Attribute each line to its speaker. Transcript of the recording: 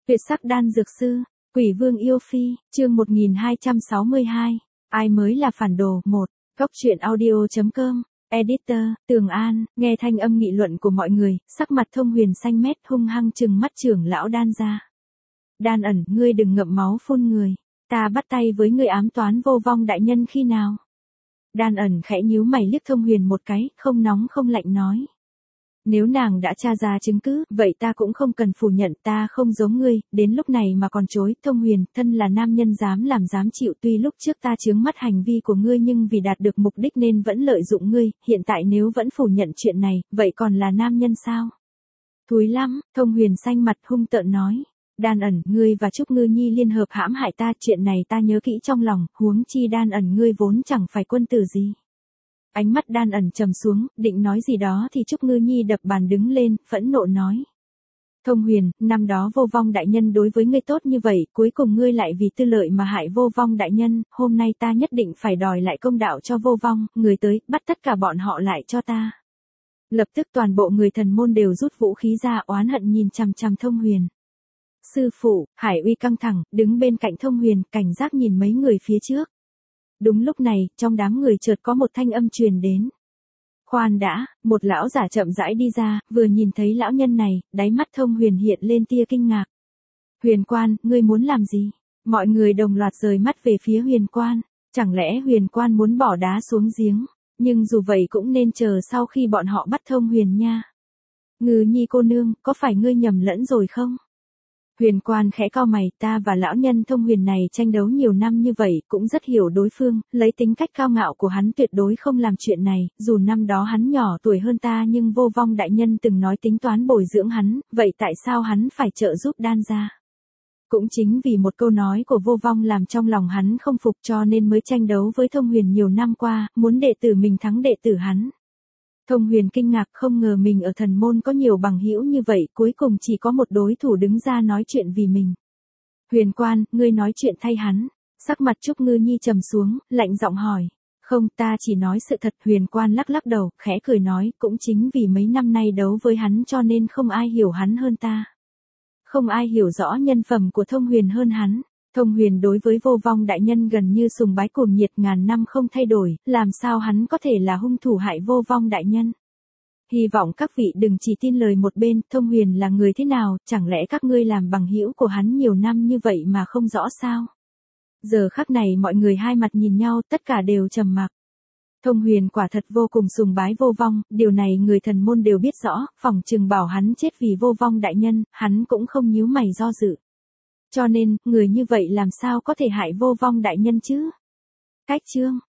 Speaker 1: Tuyệt sắc đan dược sư, Quỷ Vương yêu phi, chương 1262. Ai mới là phản đồ? 1. Góc truyện audio.com. Editor, Tường An, nghe thanh âm nghị luận của mọi người, sắc mặt Thông Huyền xanh mét hung hăng trừng mắt trưởng lão Đan ra. Đan ẩn, ngươi đừng ngậm máu phun người. Ta bắt tay với ngươi ám toán Vô Vong đại nhân khi nào? Đan ẩn khẽ nhíu mày liếc Thông Huyền một cái, không nóng không lạnh nói. Nếu nàng đã tra ra chứng cứ, vậy ta cũng không cần phủ nhận, ta không giống ngươi, đến lúc này mà còn chối. Thông Huyền, thân là nam nhân dám làm dám chịu, tuy lúc trước ta chướng mắt hành vi của ngươi nhưng vì đạt được mục đích nên vẫn lợi dụng ngươi, hiện tại nếu vẫn phủ nhận chuyện này, vậy còn là nam nhân sao? Thúi lắm, Thông Huyền xanh mặt hung tợn nói. Đan ẩn, ngươi và Trúc Ngư Nhi liên hợp hãm hại ta, chuyện này ta nhớ kỹ trong lòng, huống chi Đan ẩn ngươi vốn chẳng phải quân tử gì. Ánh mắt Đan ẩn trầm xuống, định nói gì đó thì Trúc Ngư Nhi đập bàn đứng lên, phẫn nộ nói. Thông Huyền, năm đó Vô Vong đại nhân đối với ngươi tốt như vậy, cuối cùng ngươi lại vì tư lợi mà hại Vô Vong đại nhân, hôm nay ta nhất định phải đòi lại công đạo cho Vô Vong, người tới, bắt tất cả bọn họ lại cho ta. Lập tức toàn bộ người thần môn đều rút vũ khí ra, oán hận nhìn chằm chằm Thông Huyền. Sư phụ, Hải Uy căng thẳng, đứng bên cạnh Thông Huyền, cảnh giác nhìn mấy người phía trước. Đúng lúc này, trong đám người chợt có một thanh âm truyền đến. Khoan đã, một lão giả chậm rãi đi ra, vừa nhìn thấy lão nhân này, đáy mắt Thông Huyền hiện lên tia kinh ngạc. Huyền Quan, ngươi muốn làm gì? Mọi người đồng loạt rời mắt về phía Huyền Quan, chẳng lẽ Huyền Quan muốn bỏ đá xuống giếng, nhưng dù vậy cũng nên chờ sau khi bọn họ bắt Thông Huyền nha. Ngư Nhi cô nương, có phải ngươi nhầm lẫn rồi không? Huyền Quan khẽ cau mày, ta và lão nhân Thông Huyền này tranh đấu nhiều năm như vậy, cũng rất hiểu đối phương, lấy tính cách cao ngạo của hắn tuyệt đối không làm chuyện này, dù năm đó hắn nhỏ tuổi hơn ta nhưng Vô Vong đại nhân từng nói tính toán bồi dưỡng hắn, vậy tại sao hắn phải trợ giúp Đan ra? Cũng chính vì một câu nói của Vô Vong làm trong lòng hắn không phục cho nên mới tranh đấu với Thông Huyền nhiều năm qua, muốn đệ tử mình thắng đệ tử hắn. Thông Huyền kinh ngạc không ngờ mình ở thần môn có nhiều bằng hữu như vậy, cuối cùng chỉ có một đối thủ đứng ra nói chuyện vì mình. Huyền Quan, ngươi nói chuyện thay hắn. Sắc mặt Trúc Ngư Nhi trầm xuống, lạnh giọng hỏi. Không, ta chỉ nói sự thật. Huyền Quan lắc lắc đầu, khẽ cười nói, cũng chính vì mấy năm nay đấu với hắn cho nên không ai hiểu hắn hơn ta. Không ai hiểu rõ nhân phẩm của Thông Huyền hơn hắn. Thông Huyền đối với Vô Vong đại nhân gần như sùng bái cuồng nhiệt ngàn năm không thay đổi, làm sao hắn có thể là hung thủ hại Vô Vong đại nhân. Hy vọng các vị đừng chỉ tin lời một bên, Thông Huyền là người thế nào, chẳng lẽ các ngươi làm bằng hữu của hắn nhiều năm như vậy mà không rõ sao? Giờ khắc này mọi người hai mặt nhìn nhau, tất cả đều trầm mặc. Thông Huyền quả thật vô cùng sùng bái Vô Vong, điều này người thần môn đều biết rõ, phỏng chừng bảo hắn chết vì Vô Vong đại nhân, hắn cũng không nhíu mày do dự. Cho nên, người như vậy làm sao có thể hại Vô Vong đại nhân chứ? Cách chương.